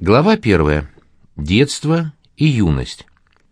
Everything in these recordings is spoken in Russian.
Глава 1. Детство и юность.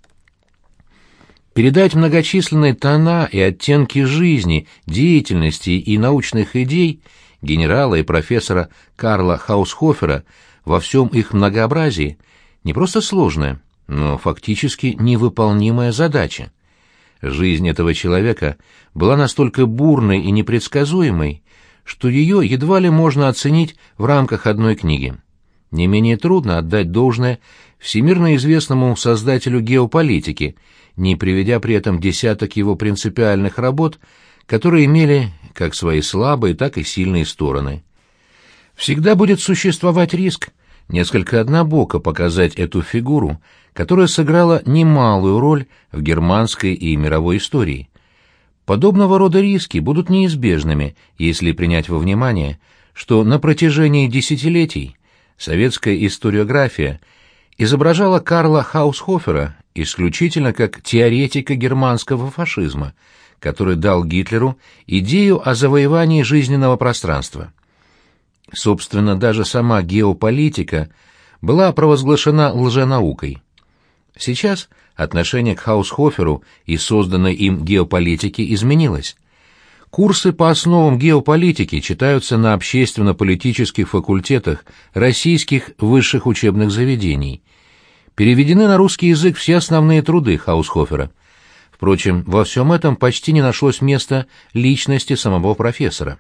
Передать многочисленные тона и оттенки жизни, деятельности и научных идей генерала и профессора Карла Хаусхофера во всем их многообразии не просто сложная, но фактически невыполнимая задача. Жизнь этого человека была настолько бурной и непредсказуемой, что ее едва ли можно оценить в рамках одной книги. Не менее трудно отдать должное всемирно известному создателю геополитики, не приведя при этом десяток его принципиальных работ, которые имели как свои слабые, так и сильные стороны. Всегда будет существовать риск несколько однобоко показать эту фигуру, которая сыграла немалую роль в германской и мировой истории. Подобного рода риски будут неизбежными, если принять во внимание, что на протяжении десятилетий советская историография изображала Карла Хаусхофера исключительно как теоретика германского фашизма, который дал Гитлеру идею о завоевании жизненного пространства. Собственно, даже сама геополитика была провозглашена лженаукой. Сейчас отношение к Хаусхоферу и созданной им геополитике изменилось. Курсы по основам геополитики читаются на общественно-политических факультетах российских высших учебных заведений. Переведены на русский язык все основные труды Хаусхофера. Впрочем, во всем этом почти не нашлось места личности самого профессора.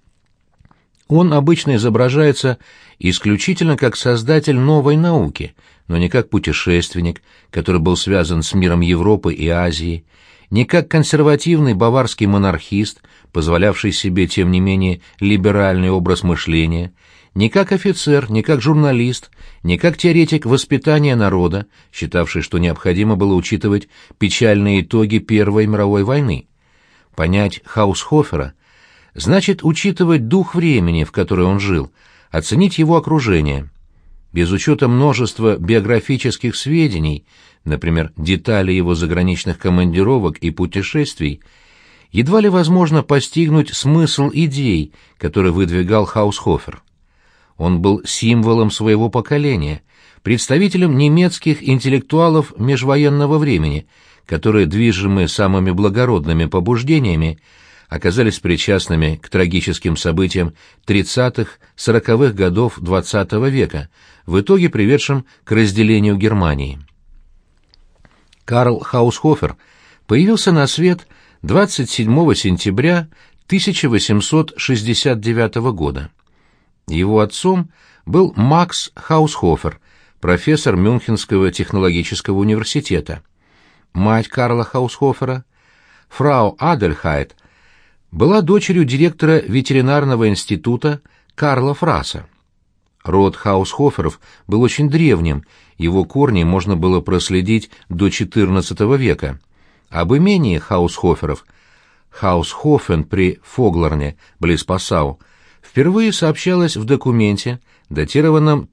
Он обычно изображается исключительно как создатель новой науки, но не как путешественник, который был связан с миром Европы и Азии, не как консервативный баварский монархист, позволявший себе, тем не менее, либеральный образ мышления, не как офицер, не как журналист, не как теоретик воспитания народа, считавший, что необходимо было учитывать печальные итоги Первой мировой войны. Понять Хаусхофера значит учитывать дух времени, в которое он жил, оценить его окружение. Без учета множества биографических сведений, например, детали его заграничных командировок и путешествий, едва ли возможно постигнуть смысл идей, которые выдвигал Хаусхофер. Он был символом своего поколения, представителем немецких интеллектуалов межвоенного времени, которые, движимые самыми благородными побуждениями, оказались причастными к трагическим событиям 30-40-х годов XX века, в итоге приведшим к разделению Германии. Карл Хаусхофер появился на свет 27 сентября 1869 года. Его отцом был Макс Хаусхофер, профессор Мюнхенского технологического университета. Мать Карла Хаусхофера, фрау Адельхайт, была дочерью директора ветеринарного института Карла Фраса. Род Хаусхоферов был очень древним, его корни можно было проследить до XIV века. Об имении Хаусхоферов, Хаусхофен при Фогларне, близ Пассау, впервые сообщалось в документе, датированном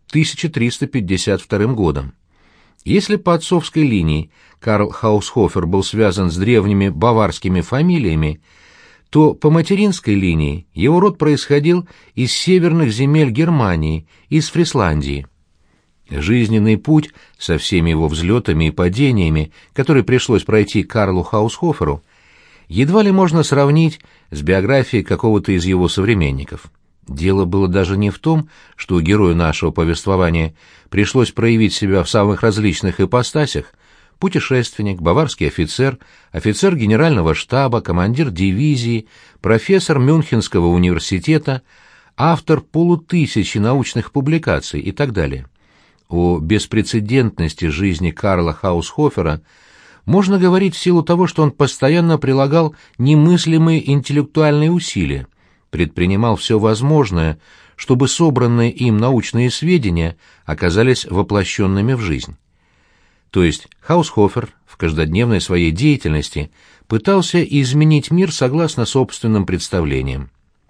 1352 годом. Если по отцовской линии Карл Хаусхофер был связан с древними баварскими фамилиями, то по материнской линии его род происходил из северных земель Германии, из Фрисландии. Жизненный путь со всеми его взлетами и падениями, который пришлось пройти Карлу Хаусхоферу, едва ли можно сравнить с биографией какого-то из его современников. Дело было даже не в том, что герою нашего повествования пришлось проявить себя в самых различных ипостасях: путешественник, баварский офицер, офицер генерального штаба, командир дивизии, профессор Мюнхенского университета, автор полутысячи научных публикаций и так далее. О беспрецедентности жизни Карла Хаусхофера можно говорить в силу того, что он постоянно прилагал немыслимые интеллектуальные усилия, предпринимал все возможное, чтобы собранные им научные сведения оказались воплощенными в жизнь. То есть Хаусхофер в каждодневной своей деятельности пытался изменить мир согласно собственным представлениям.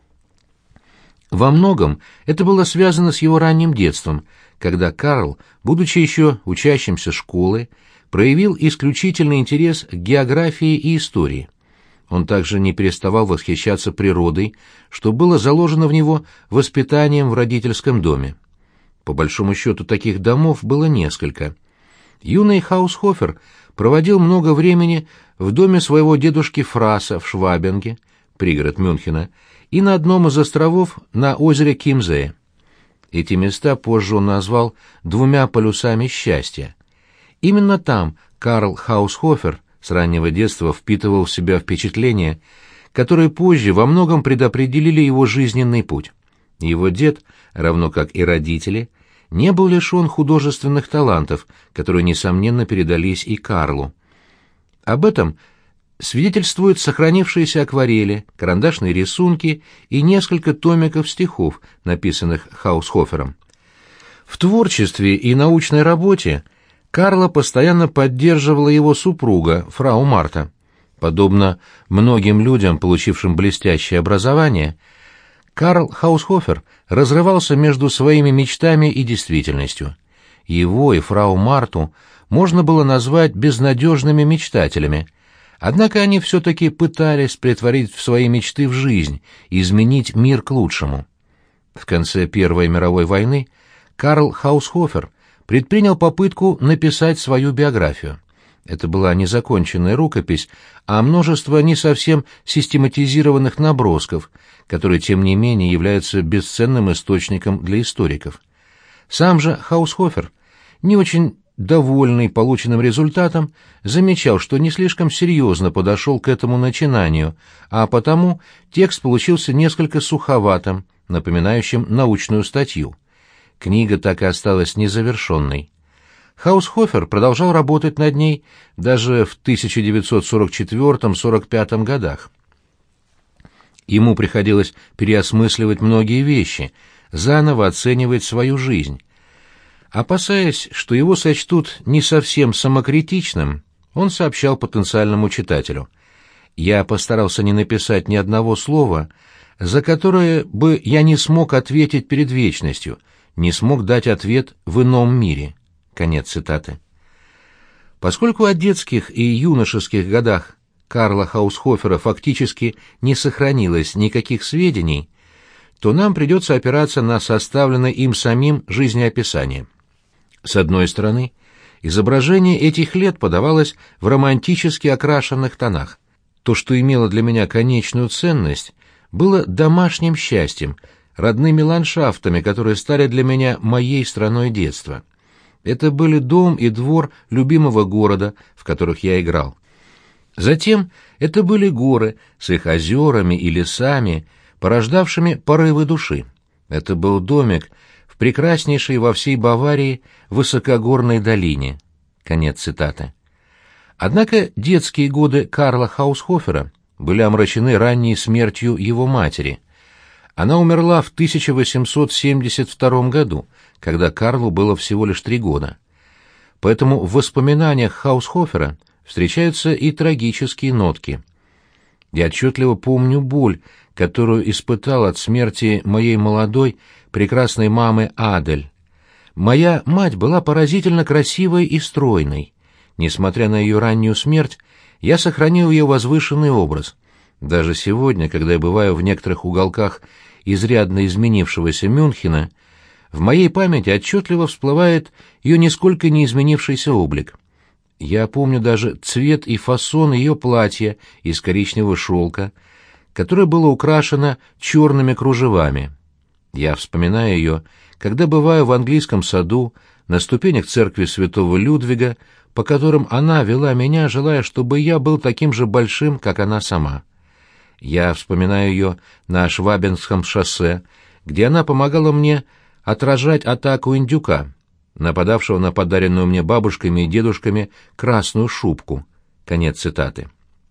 Во многом это было связано с его ранним детством, когда Карл, будучи еще учащимся школы, проявил исключительный интерес к географии и истории. Он также не переставал восхищаться природой, что было заложено в него воспитанием в родительском доме. По большому счету, таких домов было несколько. Юный Хаусхофер проводил много времени в доме своего дедушки Фраса в Швабинге, пригород Мюнхена, и на одном из островов на озере Кимзее. Эти места позже он назвал «двумя полюсами счастья». Именно там Карл Хаусхофер с раннего детства впитывал в себя впечатления, которые позже во многом предопределили его жизненный путь. Его дед, равно как и родители, не был лишен художественных талантов, которые, несомненно, передались и Карлу. Об этом свидетельствуют сохранившиеся акварели, карандашные рисунки и несколько томиков стихов, написанных Хаусхофером. В творчестве и научной работе Карла постоянно поддерживала его супруга, фрау Марта. Подобно многим людям, получившим блестящее образование, Карл Хаусхофер разрывался между своими мечтами и действительностью. Его и фрау Марту можно было назвать безнадежными мечтателями, однако они все-таки пытались претворить свои мечты в жизнь и изменить мир к лучшему. В конце Первой мировой войны Карл Хаусхофер предпринял попытку написать свою биографию. Это была не законченная рукопись, а множество не совсем систематизированных набросков, которые, тем не менее, являются бесценным источником для историков. Сам же Хаусхофер, не очень довольный полученным результатом, замечал, что не слишком серьезно подошел к этому начинанию, а потому текст получился несколько суховатым, напоминающим научную статью. Книга так и осталась незавершенной. Хаусхофер продолжал работать над ней даже в 1944-45 годах. Ему приходилось переосмысливать многие вещи, заново оценивать свою жизнь. Опасаясь, что его сочтут не совсем самокритичным, он сообщал потенциальному читателю: «Я постарался не написать ни одного слова, за которое бы я не смог ответить перед вечностью, не смог дать ответ в ином мире». Конец цитаты. Поскольку о детских и юношеских годах Карла Хаусхофера фактически не сохранилось никаких сведений, то нам придется опираться на составленное им самим жизнеописание. С одной стороны, изображение этих лет подавалось в романтически окрашенных тонах. То, что имело для меня конечную ценность, было домашним счастьем, родными ландшафтами, которые стали для меня моей страной детства. Это были дом и двор любимого города, в которых я играл. Затем это были горы с их озерами и лесами, порождавшими порывы души. Это был домик в прекраснейшей во всей Баварии высокогорной долине. Конец цитаты. Однако детские годы Карла Хаусхофера были омрачены ранней смертью его матери. Она умерла в 1872 году, когда Карлу было всего лишь 3 года. Поэтому в воспоминаниях Хаусхофера встречаются и трагические нотки. Я отчетливо помню боль, которую испытал от смерти моей молодой, прекрасной мамы Адель. Моя мать была поразительно красивой и стройной. Несмотря на ее раннюю смерть, я сохранил ее возвышенный образ. Даже сегодня, когда я бываю в некоторых уголках изрядно изменившегося Мюнхена, в моей памяти отчетливо всплывает ее нисколько не изменившийся облик. Я помню даже цвет и фасон ее платья из коричневого шелка, которое было украшено черными кружевами. Я вспоминаю ее, когда бываю в английском саду, на ступенях церкви святого Людвига, по которым она вела меня, желая, чтобы я был таким же большим, как она сама. Я вспоминаю ее на Швабинском шоссе, где она помогала мне отражать атаку индюка, нападавшего на подаренную мне бабушками и дедушками красную шубку. Конец цитаты.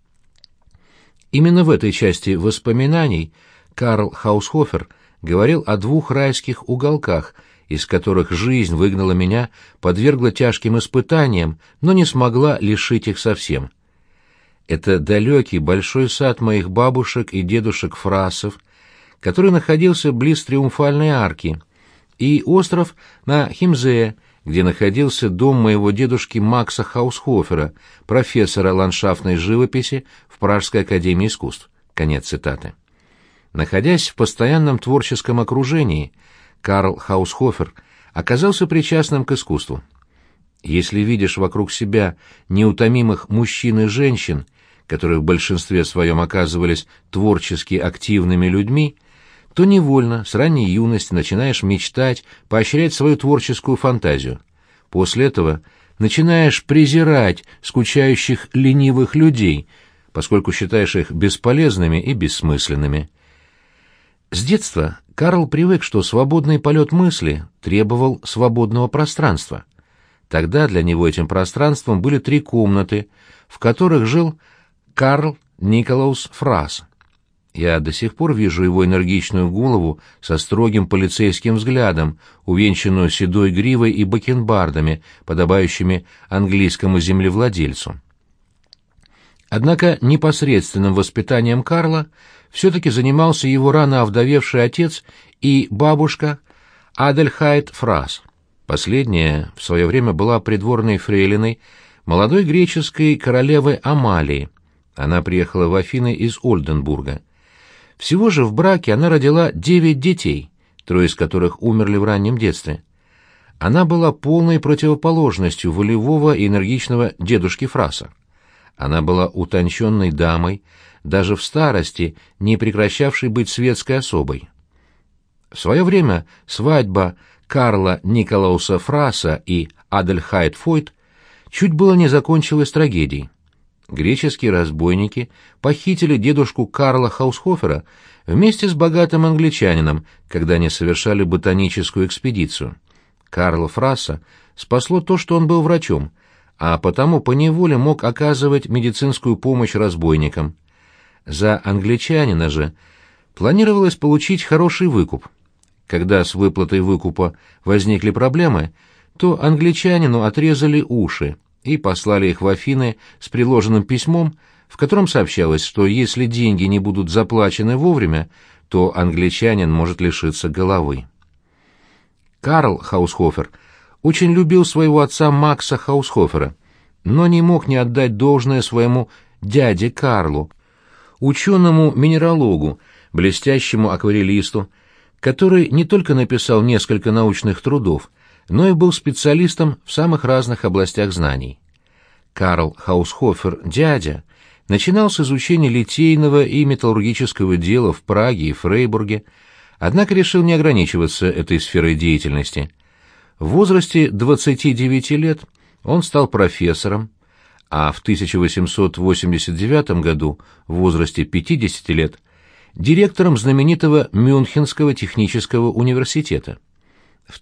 Именно в этой части воспоминаний Карл Хаусхофер говорил о 2 райских уголках, из которых жизнь выгнала меня, подвергла тяжким испытаниям, но не смогла лишить их совсем. Это далекий большой сад моих бабушек и дедушек Фрасов, который находился близ Триумфальной арки, и остров на Химзее, где находился дом моего дедушки Макса Хаусхофера, профессора ландшафтной живописи в Пражской академии искусств. Конец цитаты. Находясь в постоянном творческом окружении, Карл Хаусхофер оказался причастным к искусству. Если видишь вокруг себя неутомимых мужчин и женщин, которые в большинстве своем оказывались творчески активными людьми, то невольно, с ранней юности начинаешь мечтать, поощрять свою творческую фантазию. После этого начинаешь презирать скучающих ленивых людей, поскольку считаешь их бесполезными и бессмысленными. С детства Карл привык, что свободный полет мысли требовал свободного пространства. Тогда для него этим пространством были 3 комнаты, в которых жил Карл Николаус Фрас. Я до сих пор вижу его энергичную голову со строгим полицейским взглядом, увенчанную седой гривой и бакенбардами, подобающими английскому землевладельцу. Однако непосредственным воспитанием Карла все-таки занимался его рано овдовевший отец и бабушка Адельхайд Фрас. Последняя в свое время была придворной фрейлиной молодой греческой королевы Амалии. Она приехала в Афины из Ольденбурга. Всего же в браке она родила 9 детей, 3 из которых умерли в раннем детстве. Она была полной противоположностью волевого и энергичного дедушки Фраса. Она была утонченной дамой, даже в старости не прекращавшей быть светской особой. В свое время свадьба Карла Николауса Фраса и Адельхайд Фойт чуть было не закончилась трагедией. Греческие разбойники похитили дедушку Карла Хаусхофера вместе с богатым англичанином, когда они совершали ботаническую экспедицию. Карла Фраса спасло то, что он был врачом, а потому поневоле мог оказывать медицинскую помощь разбойникам. За англичанина же планировалось получить хороший выкуп. Когда с выплатой выкупа возникли проблемы, то англичанину отрезали уши и послали их в Афины с приложенным письмом, в котором сообщалось, что если деньги не будут заплачены вовремя, то англичанин может лишиться головы. Карл Хаусхофер очень любил своего отца Макса Хаусхофера, но не мог не отдать должное своему дяде Карлу, ученому-минералогу, блестящему акварелисту, который не только написал несколько научных трудов, но и был специалистом в самых разных областях знаний. Карл Хаусхофер, дядя, начинал с изучения литейного и металлургического дела в Праге и Фрейбурге, однако решил не ограничиваться этой сферой деятельности. В возрасте 29 лет он стал профессором, а в 1889 году, в возрасте 50 лет, директором знаменитого Мюнхенского технического университета. В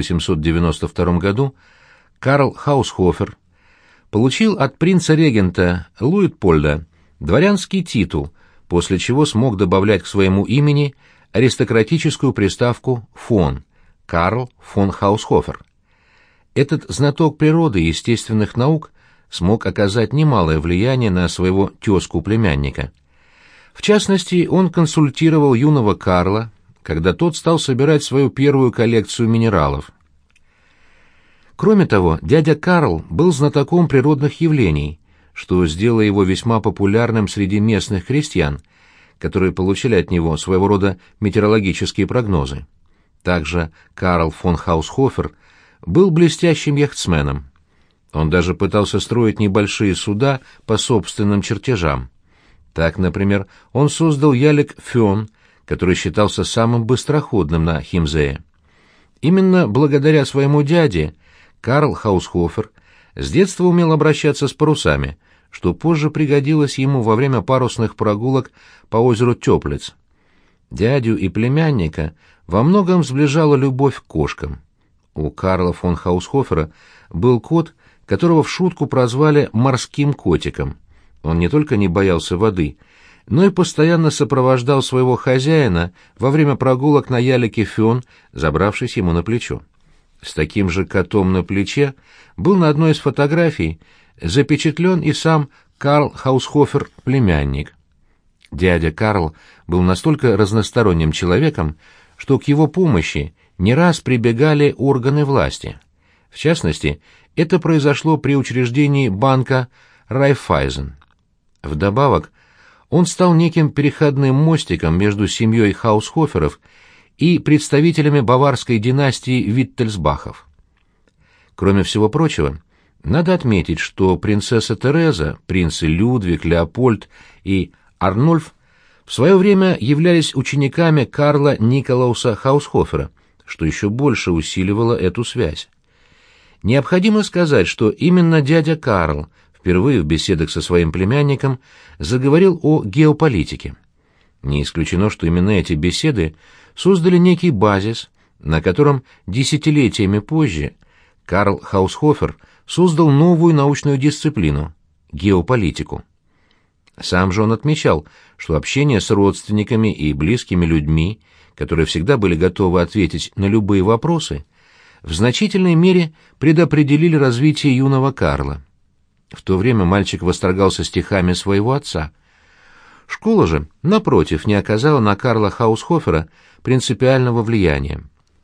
1892 году Карл Хаусхофер получил от принца-регента Луитпольда дворянский титул, после чего смог добавлять к своему имени аристократическую приставку «фон» — Карл фон Хаусхофер. Этот знаток природы и естественных наук смог оказать немалое влияние на своего тезку-племянника. В частности, он консультировал юного Карла, когда тот стал собирать свою первую коллекцию минералов. Кроме того, дядя Карл был знатоком природных явлений, что сделало его весьма популярным среди местных крестьян, которые получили от него своего рода метеорологические прогнозы. Также Карл фон Хаусхофер был блестящим яхтсменом. Он даже пытался строить небольшие суда по собственным чертежам. Так, например, он создал ялик «Фён», который считался самым быстроходным на Химзее. Именно благодаря своему дяде Карл Хаусхофер с детства умел обращаться с парусами, что позже пригодилось ему во время парусных прогулок по озеру Тёплиц. Дядю и племянника во многом сближала любовь к кошкам. У Карла фон Хаусхофера был кот, которого в шутку прозвали «морским котиком». Он не только не боялся воды, но и постоянно сопровождал своего хозяина во время прогулок на ялике «Фён», забравшись ему на плечо. С таким же котом на плече был на одной из фотографий запечатлен и сам Карл Хаусхофер, племянник. Дядя Карл был настолько разносторонним человеком, что к его помощи не раз прибегали органы власти. В частности, это произошло при учреждении банка Райффайзен. Вдобавок, он стал неким переходным мостиком между семьей Хаусхоферов и представителями баварской династии Виттельсбахов. Кроме всего прочего, надо отметить, что принцесса Тереза, принцы Людвиг, Леопольд и Арнольф в свое время являлись учениками Карла Николауса Хаусхофера, что еще больше усиливало эту связь. Необходимо сказать, что именно дядя Карл впервые в беседах со своим племянником заговорил о геополитике. Не исключено, что именно эти беседы создали некий базис, на котором десятилетиями позже Карл Хаусхофер создал новую научную дисциплину – геополитику. Сам же он отмечал, что общение с родственниками и близкими людьми, которые всегда были готовы ответить на любые вопросы, в значительной мере предопределили развитие юного Карла. В то время мальчик восторгался стихами своего отца. Школа же, напротив, не оказала на Карла Хаусхофера принципиального влияния.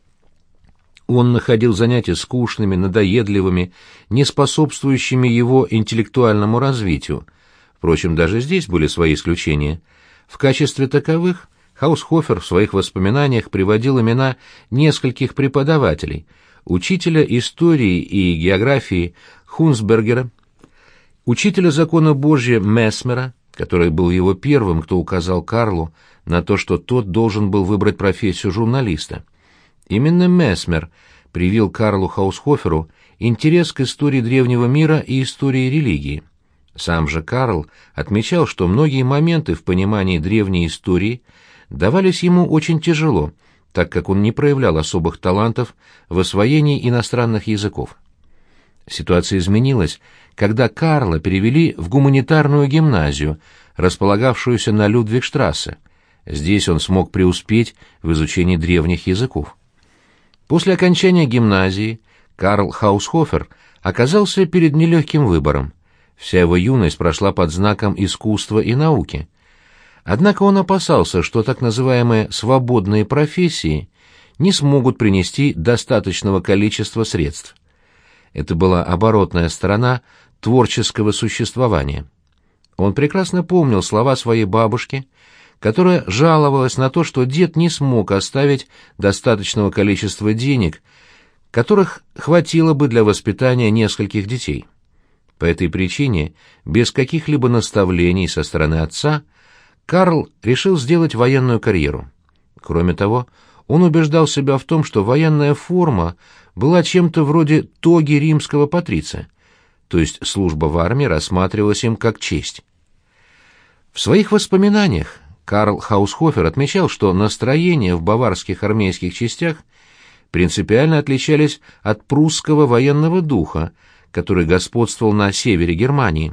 Он находил занятия скучными, надоедливыми, не способствующими его интеллектуальному развитию. Впрочем, даже здесь были свои исключения. В качестве таковых Хаусхофер в своих воспоминаниях приводил имена нескольких преподавателей: учителя истории и географии Хунсбергера, учителя закона Божия Месмера, который был его первым, кто указал Карлу на то, что тот должен был выбрать профессию журналиста. Именно Месмер привил Карлу Хаусхоферу интерес к истории древнего мира и истории религии. Сам же Карл отмечал, что многие моменты в понимании древней истории давались ему очень тяжело, так как он не проявлял особых талантов в освоении иностранных языков. Ситуация изменилась, когда Карла перевели в гуманитарную гимназию, располагавшуюся на Людвигштрассе. Здесь он смог преуспеть в изучении древних языков. После окончания гимназии Карл Хаусхофер оказался перед нелегким выбором. Вся его юность прошла под знаком искусства и науки. Однако он опасался, что так называемые «свободные профессии» не смогут принести достаточного количества средств. Это была оборотная сторона творческого существования. Он прекрасно помнил слова своей бабушки, которая жаловалась на то, что дед не смог оставить достаточного количества денег, которых хватило бы для воспитания нескольких детей. По этой причине, без каких-либо наставлений со стороны отца, Карл решил сделать военную карьеру. Кроме того, он убеждал себя в том, что военная форма была чем-то вроде тоги римского патриция, то есть служба в армии рассматривалась им как честь. В своих воспоминаниях Карл Хаусхофер отмечал, что настроения в баварских армейских частях принципиально отличались от прусского военного духа, который господствовал на севере Германии.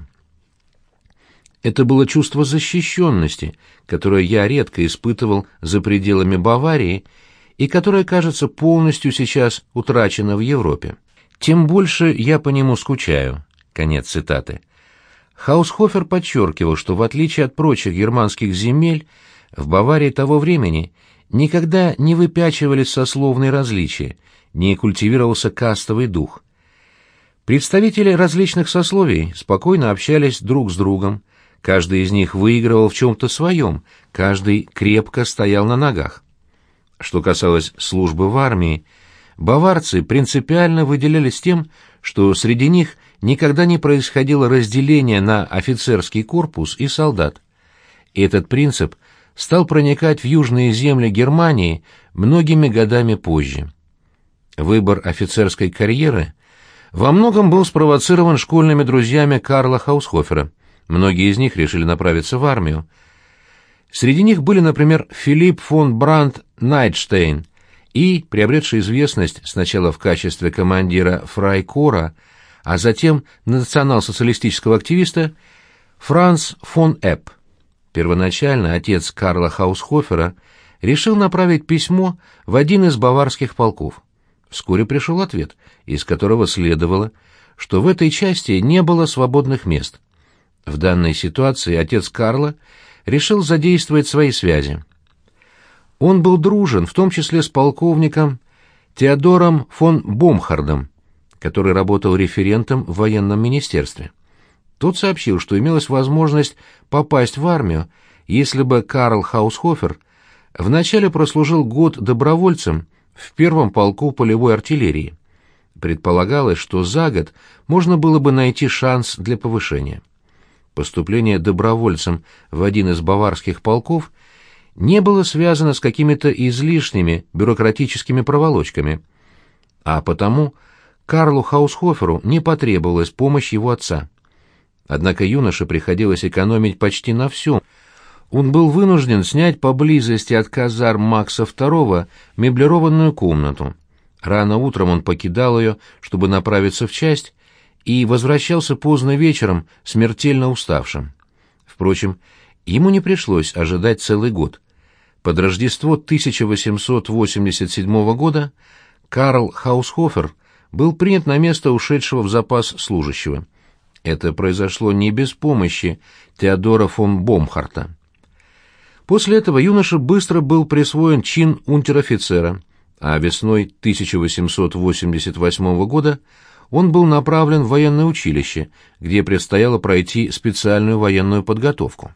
Это было чувство защищенности, которое я редко испытывал за пределами Баварии и которое, кажется, полностью сейчас утрачено в Европе. Тем больше я по нему скучаю. Конец цитаты. Хаусхофер подчеркивал, что в отличие от прочих германских земель, в Баварии того времени никогда не выпячивались сословные различия, не культивировался кастовый дух. Представители различных сословий спокойно общались друг с другом, каждый из них выигрывал в чем-то своем, каждый крепко стоял на ногах. Что касалось службы в армии, баварцы принципиально выделялись тем, что среди них никогда не происходило разделение на офицерский корпус и солдат. И этот принцип стал проникать в южные земли Германии многими годами позже. Выбор офицерской карьеры во многом был спровоцирован школьными друзьями Карла Хаусхофера. Многие из них решили направиться в армию. Среди них были, например, Филипп фон Брандт-Найтштейн и, приобретший известность сначала в качестве командира фрайкора, а затем национал-социалистического активиста, Франц фон Эпп. Первоначально отец Карла Хаусхофера решил направить письмо в один из баварских полков. Вскоре пришел ответ, из которого следовало, что в этой части не было свободных мест. В данной ситуации отец Карла решил задействовать свои связи. Он был дружен, в том числе с полковником Теодором фон Бомхардом, который работал референтом в военном министерстве. Тот сообщил, что имелась возможность попасть в армию, если бы Карл Хаусхофер Вначале прослужил год добровольцем в первом полку полевой артиллерии. Предполагалось, что за год можно было бы найти шанс для повышения. Поступление добровольцем в один из баварских полков не было связано с какими-то излишними бюрократическими проволочками, а потому Карлу Хаусхоферу не потребовалась помощь его отца. Однако юноше приходилось экономить почти на всем. Он был вынужден снять поблизости от казарм Макса II меблированную комнату. Рано утром он покидал ее, чтобы направиться в часть, и возвращался поздно вечером, смертельно уставшим. Впрочем, ему не пришлось ожидать целый год. Под Рождество 1887 года Карл Хаусхофер был принят на место ушедшего в запас служащего. Это произошло не без помощи Теодора фон Бомхарта. После этого юноше быстро был присвоен чин унтер-офицера, а весной 1888 года он был направлен в военное училище, где предстояло пройти специальную военную подготовку.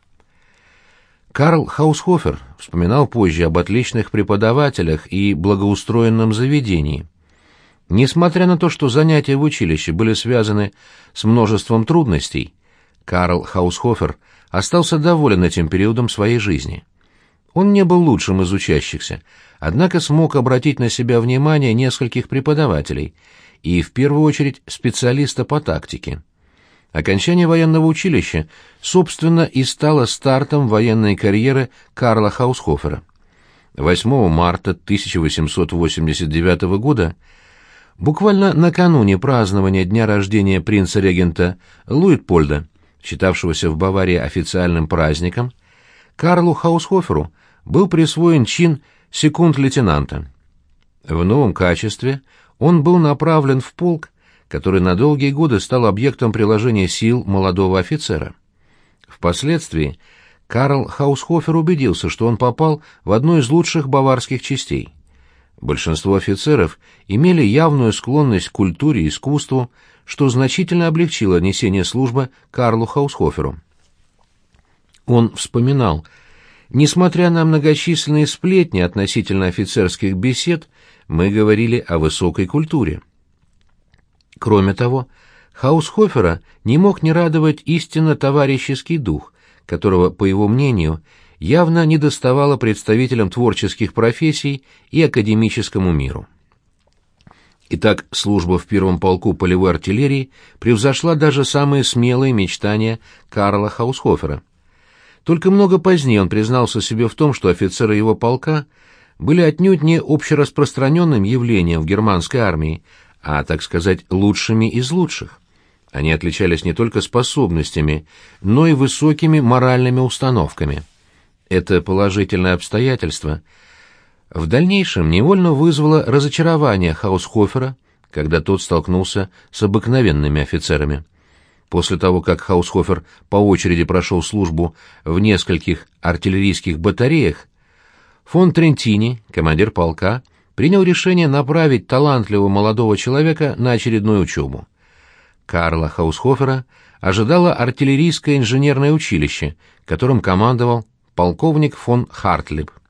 Карл Хаусхофер вспоминал позже об отличных преподавателях и благоустроенном заведении. Несмотря на то, что занятия в училище были связаны с множеством трудностей, Карл Хаусхофер остался доволен этим периодом своей жизни. Он не был лучшим из учащихся, однако смог обратить на себя внимание нескольких преподавателей и, в первую очередь, специалиста по тактике. Окончание военного училища, собственно, и стало стартом военной карьеры Карла Хаусхофера. 8 марта 1889 года, буквально накануне празднования дня рождения принца-регента Луитпольда, считавшегося в Баварии официальным праздником, Карлу Хаусхоферу был присвоен чин секунд-лейтенанта. В новом качестве он был направлен в полк, который на долгие годы стал объектом приложения сил молодого офицера. Впоследствии Карл Хаусхофер убедился, что он попал в одну из лучших баварских частей. Большинство офицеров имели явную склонность к культуре и искусству, что значительно облегчило несение службы Карлу Хаусхоферу. Он вспоминал: «Несмотря на многочисленные сплетни относительно офицерских бесед, мы говорили о высокой культуре». Кроме того, Хаусхофера не мог не радовать истинно товарищеский дух, которого, по его мнению, явно недоставало представителям творческих профессий и академическому миру. Итак, служба в первом полку полевой артиллерии превзошла даже самые смелые мечтания Карла Хаусхофера. Только много позднее он признался себе в том, что офицеры его полка были отнюдь не общераспространенным явлением в германской армии, а, так сказать, лучшими из лучших. Они отличались не только способностями, но и высокими моральными установками. Это положительное обстоятельство в дальнейшем невольно вызвало разочарование Хаусхофера, когда тот столкнулся с обыкновенными офицерами. После того, как Хаусхофер по очереди прошел службу в нескольких артиллерийских батареях, фон Трентини, командир полка, принял решение направить талантливого молодого человека на очередную учебу. Карла Хаусхофера ожидало артиллерийское инженерное училище, которым командовал полковник фон Хартлиб.